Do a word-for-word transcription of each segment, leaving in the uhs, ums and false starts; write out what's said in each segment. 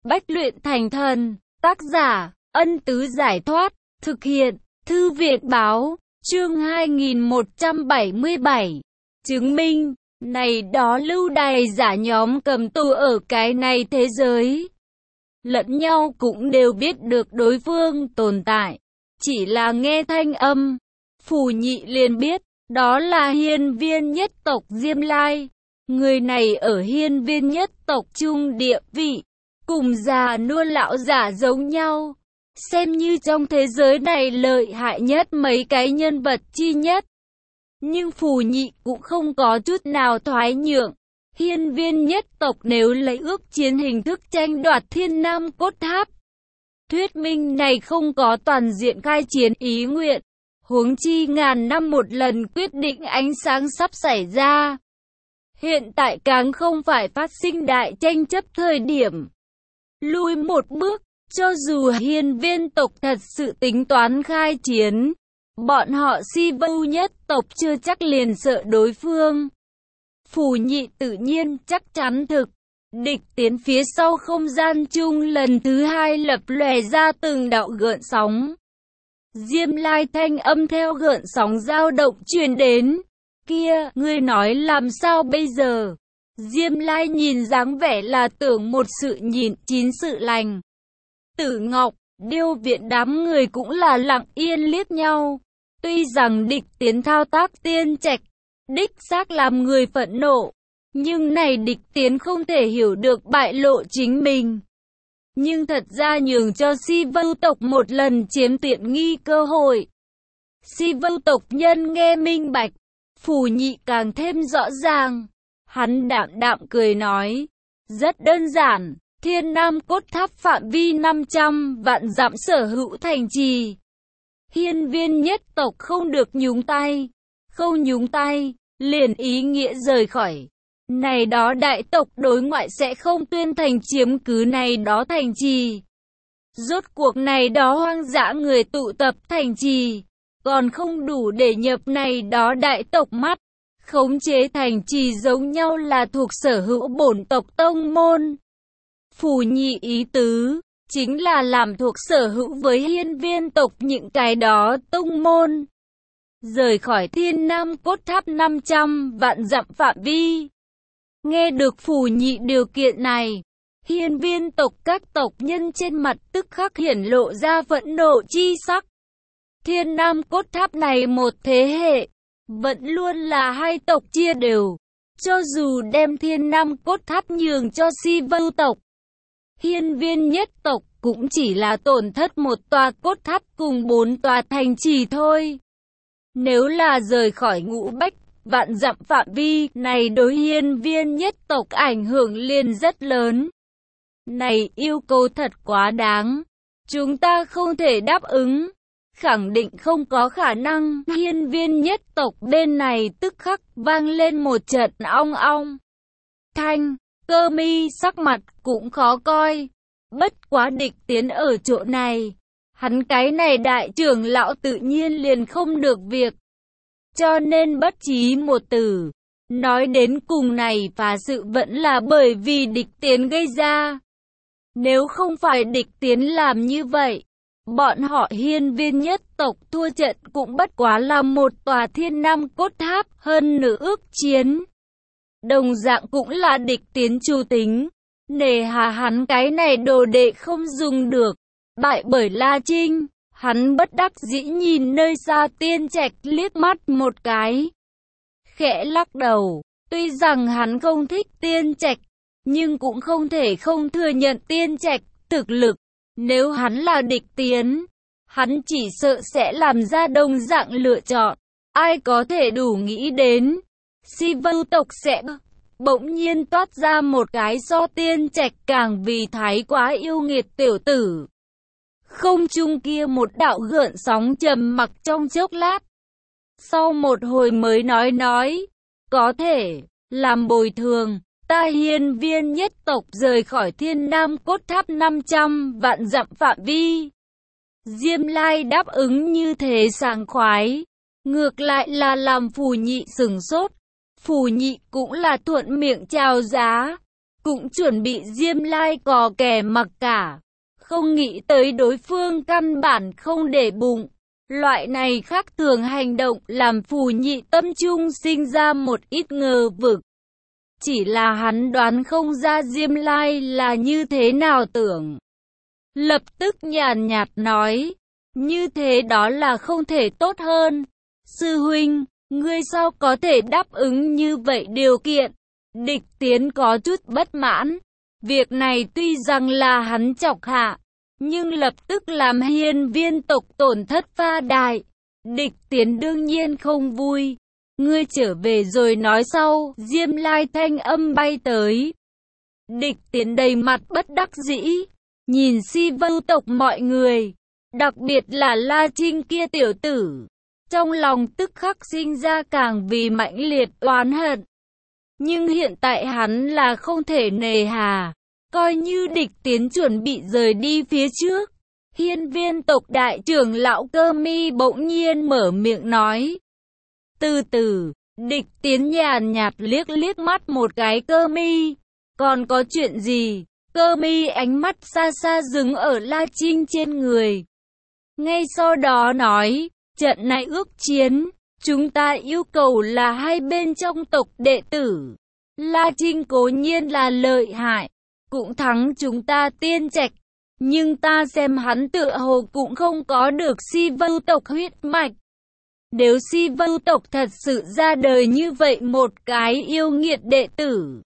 Bách luyện thành thần, tác giả, Ân Tứ Giải Thoát, thực hiện, Thư viện Báo, chương hai nghìn một trăm bảy mươi bảy. Chứng minh, này đó lưu đày giả nhóm cầm tù ở cái này thế giới. Lẫn nhau cũng đều biết được đối phương tồn tại, chỉ là nghe thanh âm. Phù Nhị liền biết, đó là hiên viên nhất tộc Diêm Lai. Người này ở hiên viên nhất tộc trung địa vị, cùng già nua lão giả giống nhau, xem như trong thế giới này lợi hại nhất mấy cái nhân vật chi nhất. Nhưng Phù Nhị cũng không có chút nào thoái nhượng. Hiên viên nhất tộc nếu lấy ước chiến hình thức tranh đoạt Thiên Nam Cốt Tháp, thuyết minh này không có toàn diện khai chiến ý nguyện. Huống chi ngàn năm một lần quyết định ánh sáng sắp xảy ra. Hiện tại càng không phải phát sinh đại tranh chấp thời điểm. Lùi một bước, cho dù hiên viên tộc thật sự tính toán khai chiến, bọn họ Si Vu nhất tộc chưa chắc liền sợ đối phương. Phù Nhị tự nhiên chắc chắn thực. Địch tiến phía sau không gian chung lần thứ hai lập lòe ra từng đạo gợn sóng. Diêm Lai thanh âm theo gợn sóng dao động truyền đến. Kia, ngươi nói làm sao bây giờ? Diêm Lai nhìn dáng vẻ là tưởng một sự nhìn chín sự lành. Tử Ngọc, Điêu Viện đám người cũng là lặng yên liếc nhau. Tuy rằng địch tiến thao tác tiên trạch, đích xác làm người phẫn nộ, nhưng này địch tiến không thể hiểu được bại lộ chính mình. Nhưng thật ra nhường cho Si Vu tộc một lần chiếm tiện nghi cơ hội. Si Vu tộc nhân nghe minh bạch, Phù Nhị càng thêm rõ ràng. Hắn đạm đạm cười nói, rất đơn giản, Thiên Nam Cốt Tháp phạm vi năm trăm vạn dặm sở hữu thành trì. Hiên viên nhất tộc không được nhúng tay, không nhúng tay, liền ý nghĩa rời khỏi. Này đó đại tộc đối ngoại sẽ không tuyên thành chiếm cứ này đó thành trì. Rốt cuộc này đó hoang dã người tụ tập thành trì, còn không đủ để nhập này đó đại tộc mắt. Khống chế thành trì giống nhau là thuộc sở hữu bổn tộc tông môn. Phù Nhị ý tứ, chính là làm thuộc sở hữu với hiên viên tộc những cái đó tông môn. Rời khỏi Thiên Nam Cốt Tháp năm trăm vạn dặm phạm vi. Nghe được Phù Nhị điều kiện này, hiên viên tộc các tộc nhân trên mặt tức khắc hiển lộ ra phẫn nộ chi sắc. Thiên Nam Cốt Tháp này một thế hệ, vẫn luôn là hai tộc chia đều. Cho dù đem Thiên Nam Cốt Tháp nhường cho Si Vu tộc, hiên viên nhất tộc cũng chỉ là tổn thất một tòa cốt tháp cùng bốn tòa thành trì thôi. Nếu là rời khỏi ngũ bách vạn dặm phạm vi này, đối hiên viên nhất tộc ảnh hưởng liền rất lớn. Này yêu cầu thật quá đáng, chúng ta không thể đáp ứng, khẳng định không có khả năng. Hiên viên nhất tộc bên này tức khắc vang lên một trận ong ong thanh. Cơ Mi sắc mặt cũng khó coi. Bất quá địch tiến ở chỗ này, hắn cái này đại trưởng lão tự nhiên liền không được việc, cho nên bất trí một từ. Nói đến cùng này phá sự vẫn là bởi vì địch tiến gây ra. Nếu không phải địch tiến làm như vậy, bọn họ hiên viên nhất tộc thua trận cũng bất quá là một tòa Thiên Nam Cốt Tháp, hơn nửa ước chiến. Đồng dạng cũng là địch tiến chủ tính, nề hà hắn cái này đồ đệ không dùng được, bại bởi La Trinh. Hắn bất đắc dĩ nhìn nơi xa tiên trạch liếc mắt một cái, khẽ lắc đầu. Tuy rằng hắn không thích tiên trạch, nhưng cũng không thể không thừa nhận tiên trạch thực lực. Nếu hắn là địch tiến, hắn chỉ sợ sẽ làm ra đồng dạng lựa chọn. Ai có thể đủ nghĩ đến Si Vu tộc sẽ bỗng nhiên toát ra một cái so tiên trạch càng vì thái quá yêu nghiệt tiểu tử. Không trung kia một đạo gợn sóng trầm mặc trong chốc lát, sau một hồi mới nói nói, có thể làm bồi thường, ta hiên viên nhất tộc rời khỏi Thiên Nam Cốt Tháp năm trăm vạn dặm phạm vi. Diêm Lai đáp ứng như thế sảng khoái, ngược lại là làm Phù Nhị sửng sốt. Phù Nhị cũng là thuận miệng chào giá, cũng chuẩn bị Diêm Lai cò kè mặc cả. Không nghĩ tới đối phương căn bản không để bụng. Loại này khác thường hành động làm Phù Nhị tâm trung sinh ra một ít ngờ vực. Chỉ là hắn đoán không ra Diêm Lai là như thế nào tưởng. Lập tức nhàn nhạt nói, như thế đó là không thể tốt hơn. Sư huynh, ngươi sao có thể đáp ứng như vậy điều kiện? Địch Tiến có chút bất mãn. Việc này tuy rằng là hắn chọc hạ, nhưng lập tức làm Hiên Viên tộc tổn thất pha đại. Địch Tiến đương nhiên không vui. Ngươi trở về rồi nói sau. Diêm Lai thanh âm bay tới. Địch Tiến đầy mặt bất đắc dĩ, nhìn Si Vưu tộc mọi người, đặc biệt là La Trinh kia tiểu tử, trong lòng tức khắc sinh ra càng vì mãnh liệt oán hận. Nhưng hiện tại hắn là không thể nề hà. Coi như Địch Tiến chuẩn bị rời đi phía trước, Hiên Viên tộc đại trưởng lão Cơ Mi bỗng nhiên mở miệng nói. Từ từ, Địch Tiến nhàn nhạt liếc liếc mắt một cái Cơ Mi. Còn có chuyện gì? Cơ Mi ánh mắt xa xa dừng ở La Trinh trên người. Ngay sau đó nói, trận này ước chiến, chúng ta yêu cầu là hai bên trong tộc đệ tử. La Trinh cố nhiên là lợi hại, cũng thắng chúng ta Tiên Trạch, nhưng ta xem hắn tựa hồ cũng không có được Si Vưu tộc huyết mạch. Nếu Si Vưu tộc thật sự ra đời như vậy một cái yêu nghiệt đệ tử,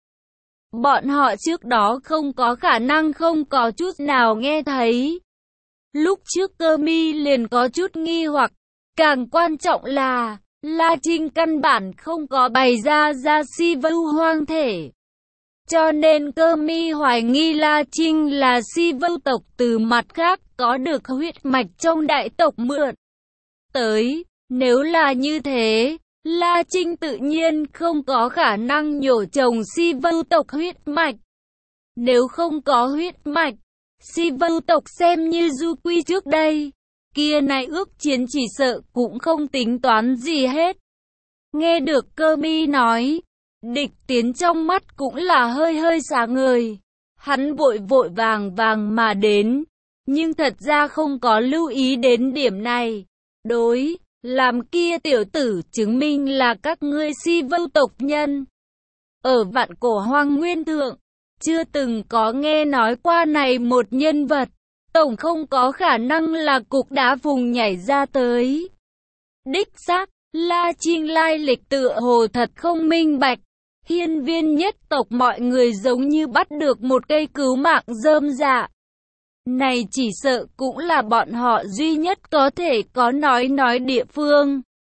bọn họ trước đó không có khả năng không có chút nào nghe thấy. Lúc trước Cơ Mi liền có chút nghi hoặc, càng quan trọng là La Trinh căn bản không có bày ra ra Si Vưu hoang thể. Cho nên Cơ Mi hoài nghi La Trinh là Si Vưu tộc từ mặt khác có được huyết mạch trong đại tộc mượn tới. Nếu là như thế, La Trinh tự nhiên không có khả năng nhổ chồng Si Vưu tộc huyết mạch. Nếu không có huyết mạch, Si Vưu tộc xem như du quy trước đây, kia này ước chiến chỉ sợ cũng không tính toán gì hết. Nghe được Cơ Mi nói, Địch Tiến trong mắt cũng là hơi hơi sáng ngời. Hắn vội vội vàng vàng mà đến, nhưng thật ra không có lưu ý đến điểm này. Đối, làm kia tiểu tử chứng minh là các ngươi Si Vưu tộc nhân. Ở vạn cổ hoang nguyên thượng, chưa từng có nghe nói qua này một nhân vật, tổng không có khả năng là cục đá vùng nhảy ra tới. Đích xác, La Trinh lai lịch tựa hồ thật không minh bạch. Hiên Viên nhất tộc mọi người giống như bắt được một cây cứu mạng rơm rạ. Này chỉ sợ cũng là bọn họ duy nhất có thể có nói nói địa phương.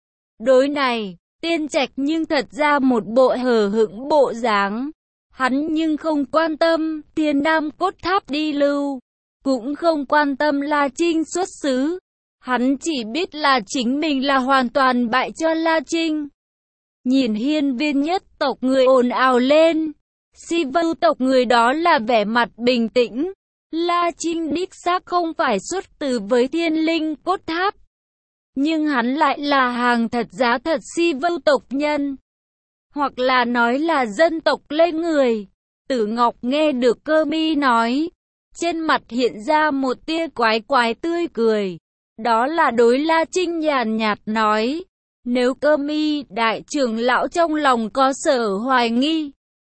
Đối này, Tiên Trạch nhưng thật ra một bộ hờ hững bộ dáng. Hắn nhưng không quan tâm Thiên Nam cốt tháp đi lưu, cũng không quan tâm La Trinh xuất xứ. Hắn chỉ biết là chính mình là hoàn toàn bại cho La Trinh. Nhìn Hiên Viên nhất tộc người ồn ào lên, Si Vưu tộc người đó là vẻ mặt bình tĩnh. La Trinh đích xác không phải xuất từ với Thiên Linh cốt tháp, nhưng hắn lại là hàng thật giá thật Si Vưu tộc nhân, hoặc là nói là dân tộc Lê người. Tử Ngọc nghe được Cơ Mi nói, trên mặt hiện ra một tia quái quái tươi cười. Đó là đối La Trinh nhàn nhạt nói, nếu Cơ Mi đại trưởng lão trong lòng có sở hoài nghi,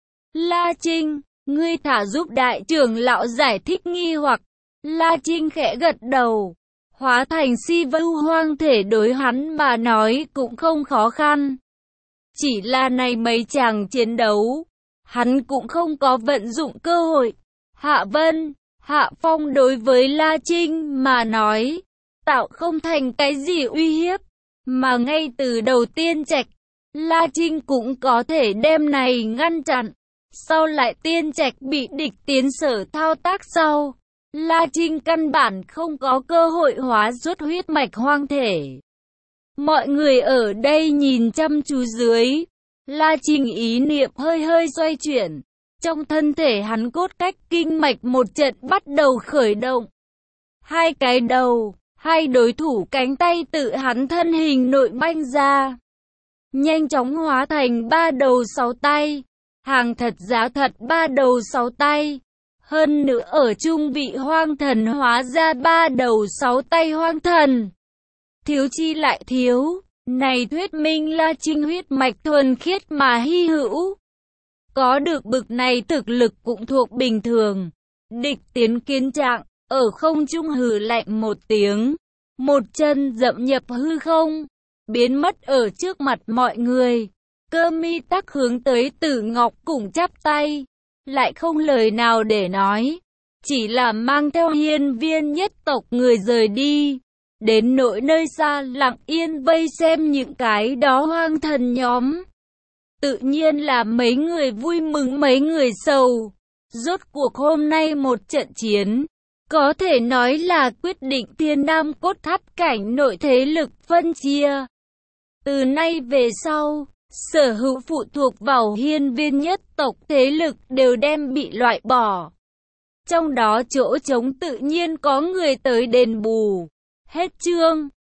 La Trinh, ngươi thả giúp đại trưởng lão giải thích nghi hoặc. La Trinh khẽ gật đầu, hóa thành Si Vưu hoang thể đối hắn mà nói cũng không khó khăn. Chỉ là này mấy chàng chiến đấu, hắn cũng không có vận dụng cơ hội. Hạ Vân, Hạ Phong đối với La Trinh mà nói, tạo không thành cái gì uy hiếp, mà ngay từ đầu Tiên Trạch, La Trinh cũng có thể đem này ngăn chặn. Sau lại Tiên Trạch bị Địch Tiến sở thao tác sau, La Trinh căn bản không có cơ hội hóa rút huyết mạch hoang thể. Mọi người ở đây nhìn chăm chú dưới, La Trinh ý niệm hơi hơi xoay chuyển. Trong thân thể hắn cốt cách kinh mạch một trận bắt đầu khởi động. Hai cái đầu, hai đối thủ cánh tay tự hắn thân hình nội banh ra, nhanh chóng hóa thành ba đầu sáu tay. Hàng thật giá thật ba đầu sáu tay. Hơn nữa ở trung vị hoang thần hóa ra ba đầu sáu tay hoang thần. Thiếu chi lại thiếu, này thuyết minh La Trinh huyết mạch thuần khiết mà hy hữu. Có được bực này thực lực cũng thuộc bình thường. Địch tiến kiến trạng, ở không trung hừ lạnh một tiếng. Một chân dậm nhập hư không, biến mất ở trước mặt mọi người. Cơ mi tắc hướng tới Tử Ngọc cùng chắp tay, lại không lời nào để nói, chỉ là mang theo hiên viên nhất tộc người rời đi, đến nỗi nơi xa lặng yên vây xem những cái đó hoang thần nhóm. Tự nhiên là mấy người vui mừng mấy người sầu. Rốt cuộc hôm nay một trận chiến, có thể nói là quyết định Thiên Nam cốt tháp cảnh nội thế lực phân chia. Từ nay về sau, sở hữu phụ thuộc vào hiên viên nhất tộc thế lực đều đem bị loại bỏ. Trong đó chỗ trống tự nhiên có người tới đền bù. Hết chương.